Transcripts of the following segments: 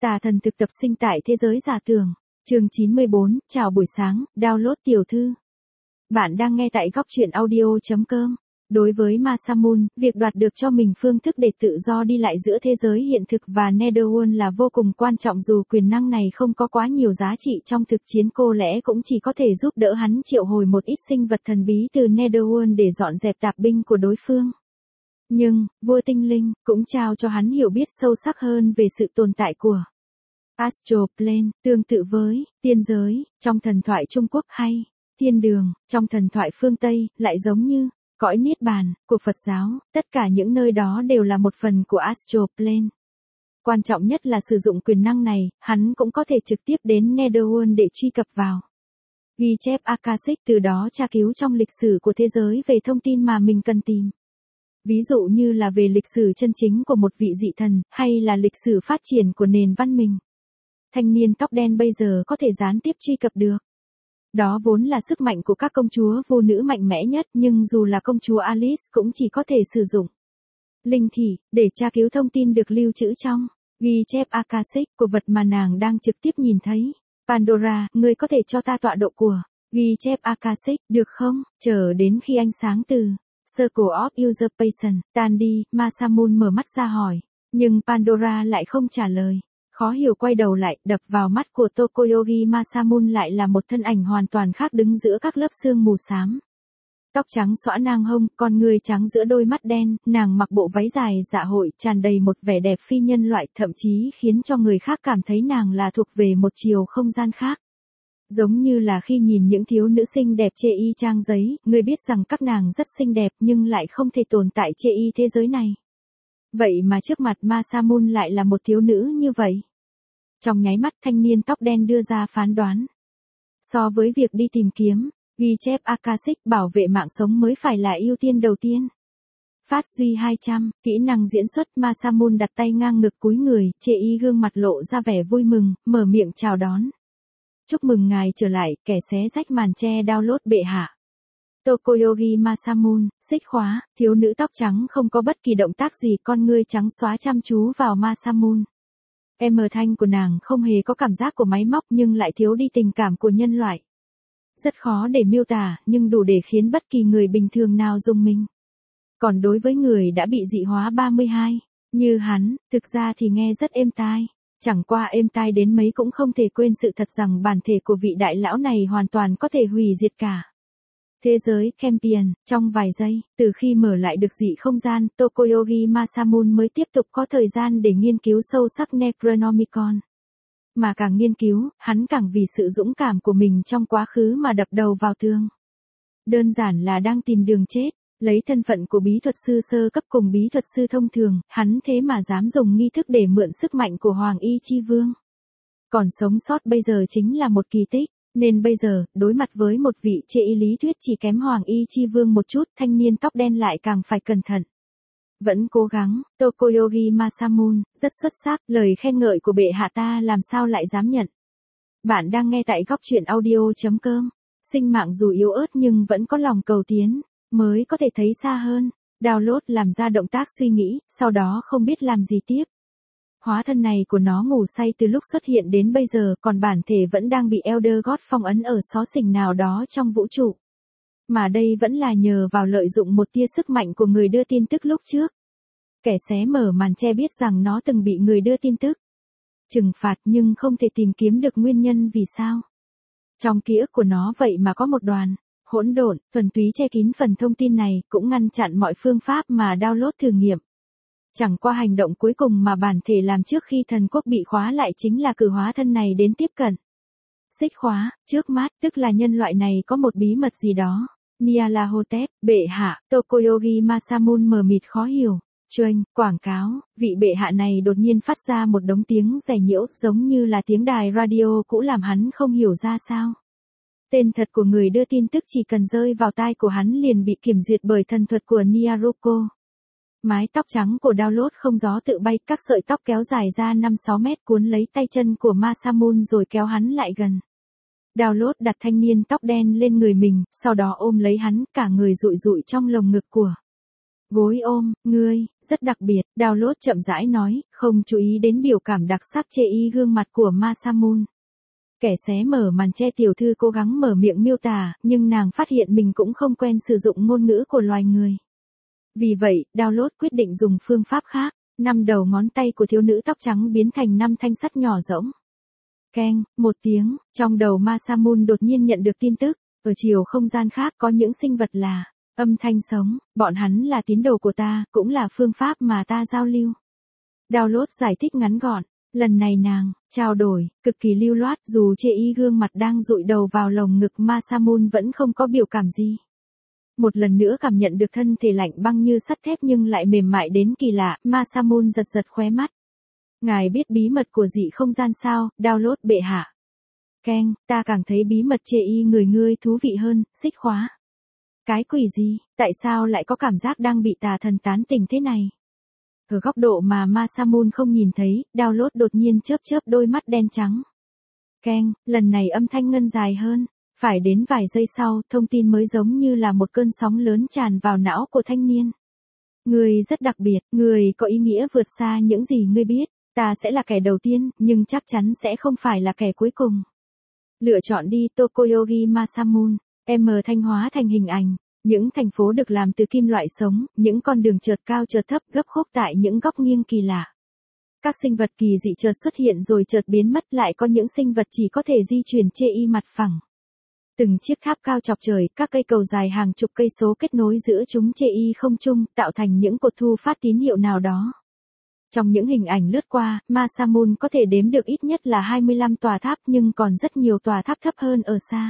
Tà thần thực tập sinh tại thế giới giả tưởng. Chương 94, chào buổi sáng, download tiểu thư. Bạn đang nghe tại góc truyện audio.com. Đối với Masamune, việc đoạt được cho mình phương thức để tự do đi lại giữa thế giới hiện thực và Netherworld là vô cùng quan trọng, dù quyền năng này không có quá nhiều giá trị trong thực chiến, có lẽ cũng chỉ có thể giúp đỡ hắn triệu hồi một ít sinh vật thần bí từ Netherworld để dọn dẹp tạp binh của đối phương. Nhưng, vua tinh linh cũng trao cho hắn hiểu biết sâu sắc hơn về sự tồn tại của Astral Plane, tương tự với tiên giới trong thần thoại Trung Quốc hay thiên đường trong thần thoại phương Tây, lại giống như cõi niết bàn của Phật giáo, tất cả những nơi đó đều là một phần của Astral Plane. Quan trọng nhất là sử dụng quyền năng này, hắn cũng có thể trực tiếp đến Netherworld để truy cập vào ghi chép Akashic, từ đó tra cứu trong lịch sử của thế giới về thông tin mà mình cần tìm. Ví dụ như là về lịch sử chân chính của một vị dị thần, hay là lịch sử phát triển của nền văn minh. Thanh niên tóc đen bây giờ có thể gián tiếp truy cập được. Đó vốn là sức mạnh của các công chúa vô nữ mạnh mẽ nhất, nhưng dù là công chúa Alice cũng chỉ có thể sử dụng linh thị để tra cứu thông tin được lưu trữ trong ghi chép Akashic của vật mà nàng đang trực tiếp nhìn thấy. Pandora, ngươi có thể cho ta tọa độ của ghi chép Akashic, được không? Chờ đến khi ánh sáng từ Circle of Usurpation tan đi, Masamune mở mắt ra hỏi. Nhưng Pandora lại không trả lời. Khó hiểu quay đầu lại, đập vào mắt của Tokoyogi Masamune lại là một thân ảnh hoàn toàn khác đứng giữa các lớp sương mù xám. Tóc trắng xõa ngang hông, con người trắng giữa đôi mắt đen, nàng mặc bộ váy dài dạ hội tràn đầy một vẻ đẹp phi nhân loại, thậm chí khiến cho người khác cảm thấy nàng là thuộc về một chiều không gian khác. Giống như là khi nhìn những thiếu nữ xinh đẹp chê y trang giấy, người biết rằng các nàng rất xinh đẹp nhưng lại không thể tồn tại chê y thế giới này. Vậy mà trước mặt Masamune lại là một thiếu nữ như vậy. Trong nháy mắt, thanh niên tóc đen đưa ra phán đoán. So với việc đi tìm kiếm ghi chép Akashic, bảo vệ mạng sống mới phải là ưu tiên đầu tiên. Phát duy 200, kỹ năng diễn xuất. Masamune đặt tay ngang ngực cúi người, chê y gương mặt lộ ra vẻ vui mừng, mở miệng chào đón. Chúc mừng ngài trở lại, kẻ xé rách màn che download bệ hạ. Tokoyogi Masamune, xích khóa, thiếu nữ tóc trắng không có bất kỳ động tác gì, con ngươi trắng xóa chăm chú vào Masamune. Âm thanh của nàng không hề có cảm giác của máy móc nhưng lại thiếu đi tình cảm của nhân loại. Rất khó để miêu tả, nhưng đủ để khiến bất kỳ người bình thường nào rung mình. Còn đối với người đã bị dị hóa 32, như hắn, thực ra thì nghe rất êm tai. Chẳng qua êm tai đến mấy cũng không thể quên sự thật rằng bản thể của vị đại lão này hoàn toàn có thể hủy diệt cả thế giới Campion. Trong vài giây, từ khi mở lại được dị không gian, Tokoyogi Masamune mới tiếp tục có thời gian để nghiên cứu sâu sắc Necronomicon. Mà càng nghiên cứu, hắn càng vì sự dũng cảm của mình trong quá khứ mà đập đầu vào tường. Đơn giản là đang tìm đường chết. Lấy thân phận của bí thuật sư sơ cấp cùng bí thuật sư thông thường, hắn thế mà dám dùng nghi thức để mượn sức mạnh của Hoàng Y Chi Vương. Còn sống sót bây giờ chính là một kỳ tích, nên bây giờ, đối mặt với một vị chê y lý thuyết chỉ kém Hoàng Y Chi Vương một chút, thanh niên tóc đen lại càng phải cẩn thận. Vẫn cố gắng, Tokoyogi Masamune, rất xuất sắc, lời khen ngợi của bệ hạ ta làm sao lại dám nhận. Bạn đang nghe tại góc truyện audio.com. Sinh mạng dù yếu ớt nhưng vẫn có lòng cầu tiến, mới có thể thấy xa hơn. Download làm ra động tác suy nghĩ, sau đó không biết làm gì tiếp. Hóa thân này của nó ngủ say từ lúc xuất hiện đến bây giờ, còn bản thể vẫn đang bị Elder God phong ấn ở xó xỉnh nào đó trong vũ trụ. Mà đây vẫn là nhờ vào lợi dụng một tia sức mạnh của người đưa tin tức lúc trước. Kẻ xé mở màn che biết rằng nó từng bị người đưa tin tức trừng phạt nhưng không thể tìm kiếm được nguyên nhân vì sao. Trong ký ức của nó vậy mà có một đoàn hỗn độn, thuần túy che kín phần thông tin này, cũng ngăn chặn mọi phương pháp mà download thử nghiệm. Chẳng qua hành động cuối cùng mà bản thể làm trước khi thần quốc bị khóa lại chính là cử hóa thân này đến tiếp cận. Xích khóa, trước mắt, tức là nhân loại này có một bí mật gì đó. Nyarlathotep, bệ hạ, Tokoyogi Masamune mờ mịt khó hiểu. Chuông, quảng cáo, vị bệ hạ này đột nhiên phát ra một đống tiếng rẻ nhiễu, giống như là tiếng đài radio cũ làm hắn không hiểu ra sao. Tên thật của người đưa tin tức chỉ cần rơi vào tai của hắn liền bị kiểm duyệt bởi thần thuật của Nyaruko. Mái tóc trắng của download không gió tự bay, các sợi tóc kéo dài ra 5-6 mét cuốn lấy tay chân của Masamune rồi kéo hắn lại gần. Download đặt thanh niên tóc đen lên người mình, sau đó ôm lấy hắn, cả người rụi rụi trong lồng ngực của Gối ôm, ngươi, rất đặc biệt, download chậm rãi nói, không chú ý đến biểu cảm đặc sắc chê y gương mặt của Masamun. Kẻ xé mở màn che tiểu thư cố gắng mở miệng miêu tả, nhưng nàng phát hiện mình cũng không quen sử dụng ngôn ngữ của loài người. Vì vậy, download quyết định dùng phương pháp khác, 5 đầu ngón tay của thiếu nữ tóc trắng biến thành 5 thanh sắt nhỏ rỗng. Keng, một tiếng, trong đầu Masamun đột nhiên nhận được tin tức, ở chiều không gian khác có những sinh vật là âm thanh sống, bọn hắn là tín đồ của ta, cũng là phương pháp mà ta giao lưu. Download giải thích ngắn gọn, lần này nàng, trao đổi, cực kỳ lưu loát dù chê y gương mặt đang dụi đầu vào lồng ngực Masamun vẫn không có biểu cảm gì. Một lần nữa cảm nhận được thân thể lạnh băng như sắt thép nhưng lại mềm mại đến kỳ lạ, Masamun giật giật khóe mắt. Ngài biết bí mật của dị không gian sao, download bệ hạ. Keng, ta càng thấy bí mật chê y người ngươi thú vị hơn, xích khóa. Cái quỷ gì, tại sao lại có cảm giác đang bị tà thần tán tỉnh thế này? Ở góc độ mà Masamun không nhìn thấy, download đột nhiên chớp chớp đôi mắt đen trắng. Keng, lần này âm thanh ngân dài hơn. Phải đến vài giây sau, thông tin mới giống như là một cơn sóng lớn tràn vào não của thanh niên. Người rất đặc biệt, người có ý nghĩa vượt xa những gì ngươi biết. Ta sẽ là kẻ đầu tiên, nhưng chắc chắn sẽ không phải là kẻ cuối cùng. Lựa chọn đi Tokoyogi Masamun, thanh hóa thành hình ảnh. Những thành phố được làm từ kim loại sống, những con đường chợt cao chợt thấp gấp khúc tại những góc nghiêng kỳ lạ. Các sinh vật kỳ dị chợt xuất hiện rồi chợt biến mất, lại có những sinh vật chỉ có thể di chuyển chê y mặt phẳng. Từng chiếc tháp cao chọc trời, các cây cầu dài hàng chục cây số kết nối giữa chúng chê y không trung, tạo thành những cột thu phát tín hiệu nào đó. Trong những hình ảnh lướt qua, Masamun có thể đếm được ít nhất là 25 tòa tháp nhưng còn rất nhiều tòa tháp thấp hơn ở xa.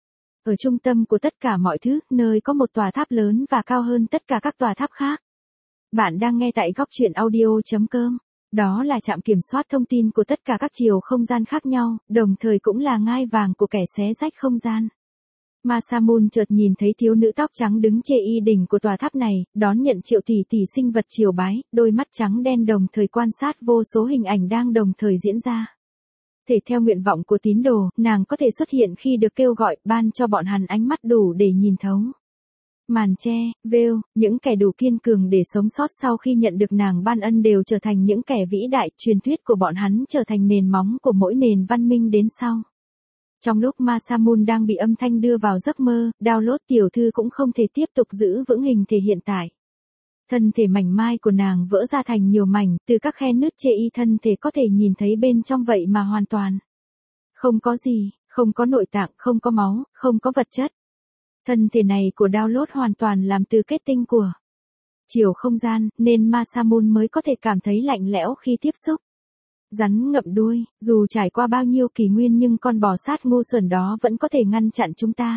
Ở trung tâm của tất cả mọi thứ, nơi có một tòa tháp lớn và cao hơn tất cả các tòa tháp khác. Bạn đang nghe tại góc truyện audio.com. Đó là trạm kiểm soát thông tin của tất cả các chiều không gian khác nhau, đồng thời cũng là ngai vàng của kẻ xé rách không gian. Masamun chợt nhìn thấy thiếu nữ tóc trắng đứng chê y đỉnh của tòa tháp này, đón nhận triệu tỷ tỷ sinh vật triều bái, đôi mắt trắng đen đồng thời quan sát vô số hình ảnh đang đồng thời diễn ra. Thể theo nguyện vọng của tín đồ, nàng có thể xuất hiện khi được kêu gọi, ban cho bọn hắn ánh mắt đủ để nhìn thấu. Màn che, veil, những kẻ đủ kiên cường để sống sót sau khi nhận được nàng ban ân đều trở thành những kẻ vĩ đại, truyền thuyết của bọn hắn trở thành nền móng của mỗi nền văn minh đến sau. Trong lúc Masamun đang bị âm thanh đưa vào giấc mơ, download tiểu thư cũng không thể tiếp tục giữ vững hình thể hiện tại. Thân thể mảnh mai của nàng vỡ ra thành nhiều mảnh, từ các khe nứt chê y thân thể có thể nhìn thấy bên trong vậy mà hoàn toàn. Không có gì, không có nội tạng, không có máu, không có vật chất. Thân thể này của download hoàn toàn làm từ kết tinh của chiều không gian, nên Masamun mới có thể cảm thấy lạnh lẽo khi tiếp xúc. Rắn ngậm đuôi, dù trải qua bao nhiêu kỷ nguyên nhưng con bò sát ngu xuẩn đó vẫn có thể ngăn chặn chúng ta.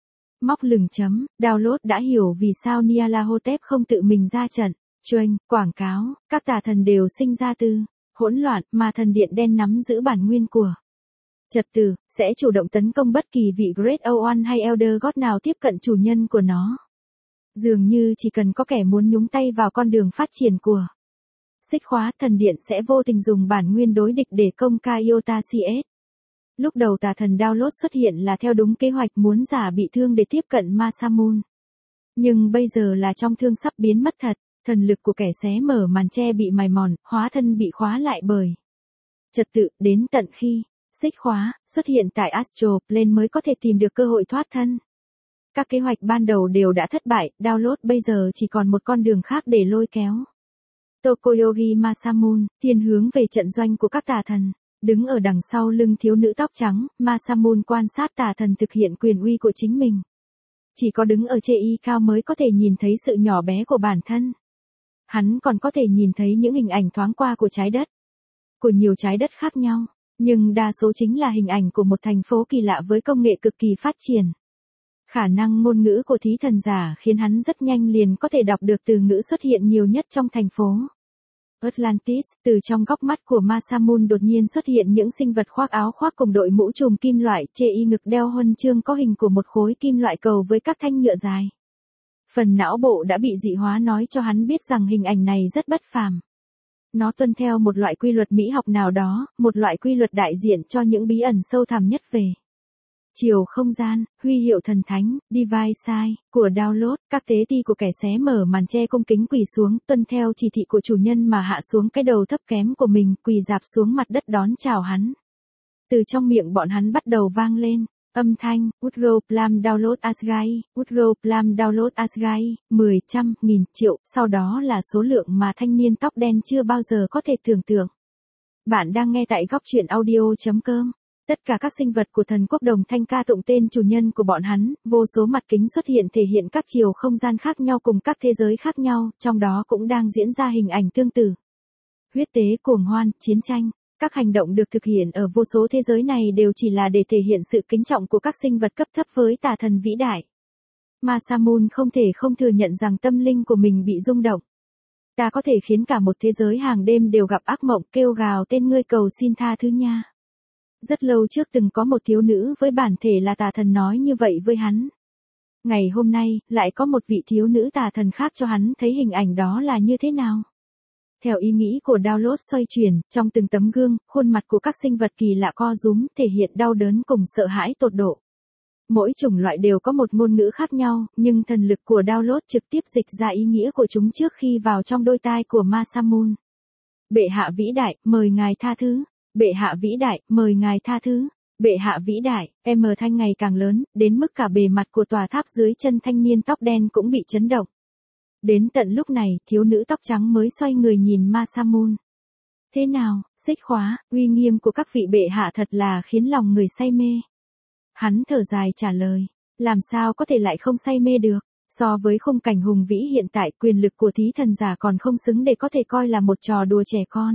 Móc lửng chấm, download đã hiểu vì sao Nyarlathotep không tự mình ra trận. Chuanh, quảng cáo, các tà thần đều sinh ra từ hỗn loạn, mà thần điện đen nắm giữ bản nguyên của trật tự, sẽ chủ động tấn công bất kỳ vị Great Old One hay Elder God nào tiếp cận chủ nhân của nó. Dường như chỉ cần có kẻ muốn nhúng tay vào con đường phát triển của xích khóa, thần điện sẽ vô tình dùng bản nguyên đối địch để công Iota CS. Lúc đầu tà thần download xuất hiện là theo đúng kế hoạch muốn giả bị thương để tiếp cận Masamun. Nhưng bây giờ là trong thương sắp biến mất thật, thần lực của kẻ xé mở màn che bị mài mòn, hóa thân bị khóa lại bởi trật tự, đến tận khi xích khóa xuất hiện tại Astral Plane mới có thể tìm được cơ hội thoát thân. Các kế hoạch ban đầu đều đã thất bại, download bây giờ chỉ còn một con đường khác để lôi kéo. Tokoyogi Masamun, thiên hướng về trận doanh của các tà thần. Đứng ở đằng sau lưng thiếu nữ tóc trắng, Masamun quan sát tà thần thực hiện quyền uy của chính mình. Chỉ có đứng ở chê y cao mới có thể nhìn thấy sự nhỏ bé của bản thân. Hắn còn có thể nhìn thấy những hình ảnh thoáng qua của trái đất. Của nhiều trái đất khác nhau, nhưng đa số chính là hình ảnh của một thành phố kỳ lạ với công nghệ cực kỳ phát triển. Khả năng ngôn ngữ của thí thần giả khiến hắn rất nhanh liền có thể đọc được từ ngữ xuất hiện nhiều nhất trong thành phố Atlantis. Từ trong góc mắt của Masamun đột nhiên xuất hiện những sinh vật khoác áo khoác cùng đội mũ trùm kim loại, chê y ngực đeo huân chương có hình của một khối kim loại cầu với các thanh nhựa dài. Phần não bộ đã bị dị hóa nói cho hắn biết rằng hình ảnh này rất bất phàm. Nó tuân theo một loại quy luật mỹ học nào đó, một loại quy luật đại diện cho những bí ẩn sâu thẳm nhất về Chiều không gian, huy hiệu thần thánh, Divine Sign, của download, các tế ti của kẻ xé mở màn che cung kính quỳ xuống, tuân theo chỉ thị của chủ nhân mà hạ xuống cái đầu thấp kém của mình, quỳ dạp xuống mặt đất đón chào hắn. Từ trong miệng bọn hắn bắt đầu vang lên, âm thanh, Woodgo Plam download Asgai, Woodgo Plam download Asgai, 10, trăm, nghìn, triệu, sau đó là số lượng mà thanh niên tóc đen chưa bao giờ có thể tưởng tượng. Bạn đang nghe tại góc truyện audio.com. Tất cả các sinh vật của thần quốc đồng thanh ca tụng tên chủ nhân của bọn hắn, vô số mặt kính xuất hiện thể hiện các chiều không gian khác nhau cùng các thế giới khác nhau, trong đó cũng đang diễn ra hình ảnh tương tự. Huyết tế, cuồng hoan, chiến tranh, các hành động được thực hiện ở vô số thế giới này đều chỉ là để thể hiện sự kính trọng của các sinh vật cấp thấp với tà thần vĩ đại. Masamune không thể không thừa nhận rằng tâm linh của mình bị rung động. Ta có thể khiến cả một thế giới hàng đêm đều gặp ác mộng kêu gào tên ngươi cầu xin tha thứ nha. Rất lâu trước từng có một thiếu nữ với bản thể là tà thần nói như vậy với hắn. Ngày hôm nay, lại có một vị thiếu nữ tà thần khác cho hắn thấy hình ảnh đó là như thế nào. Theo ý nghĩ của download xoay chuyển, trong từng tấm gương, khuôn mặt của các sinh vật kỳ lạ co rúm, thể hiện đau đớn cùng sợ hãi tột độ. Mỗi chủng loại đều có một ngôn ngữ khác nhau, nhưng thần lực của download trực tiếp dịch ra ý nghĩa của chúng trước khi vào trong đôi tai của Masamune. Bệ hạ vĩ đại, mời ngài tha thứ. Bệ hạ vĩ đại, mời ngài tha thứ. Bệ hạ vĩ đại, thanh ngày càng lớn, đến mức cả bề mặt của tòa tháp dưới chân thanh niên tóc đen cũng bị chấn động. Đến tận lúc này, thiếu nữ tóc trắng mới xoay người nhìn Masamune. Thế nào, xích khóa, uy nghiêm của các vị bệ hạ thật là khiến lòng người say mê. Hắn thở dài trả lời, làm sao có thể lại không say mê được, so với khung cảnh hùng vĩ hiện tại quyền lực của thí thần giả còn không xứng để có thể coi là một trò đùa trẻ con.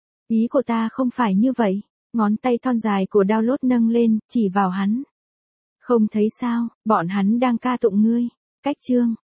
Ý của ta không phải như vậy, ngón tay thon dài của download nâng lên, chỉ vào hắn. Không thấy sao, bọn hắn đang ca tụng ngươi. Cách chương.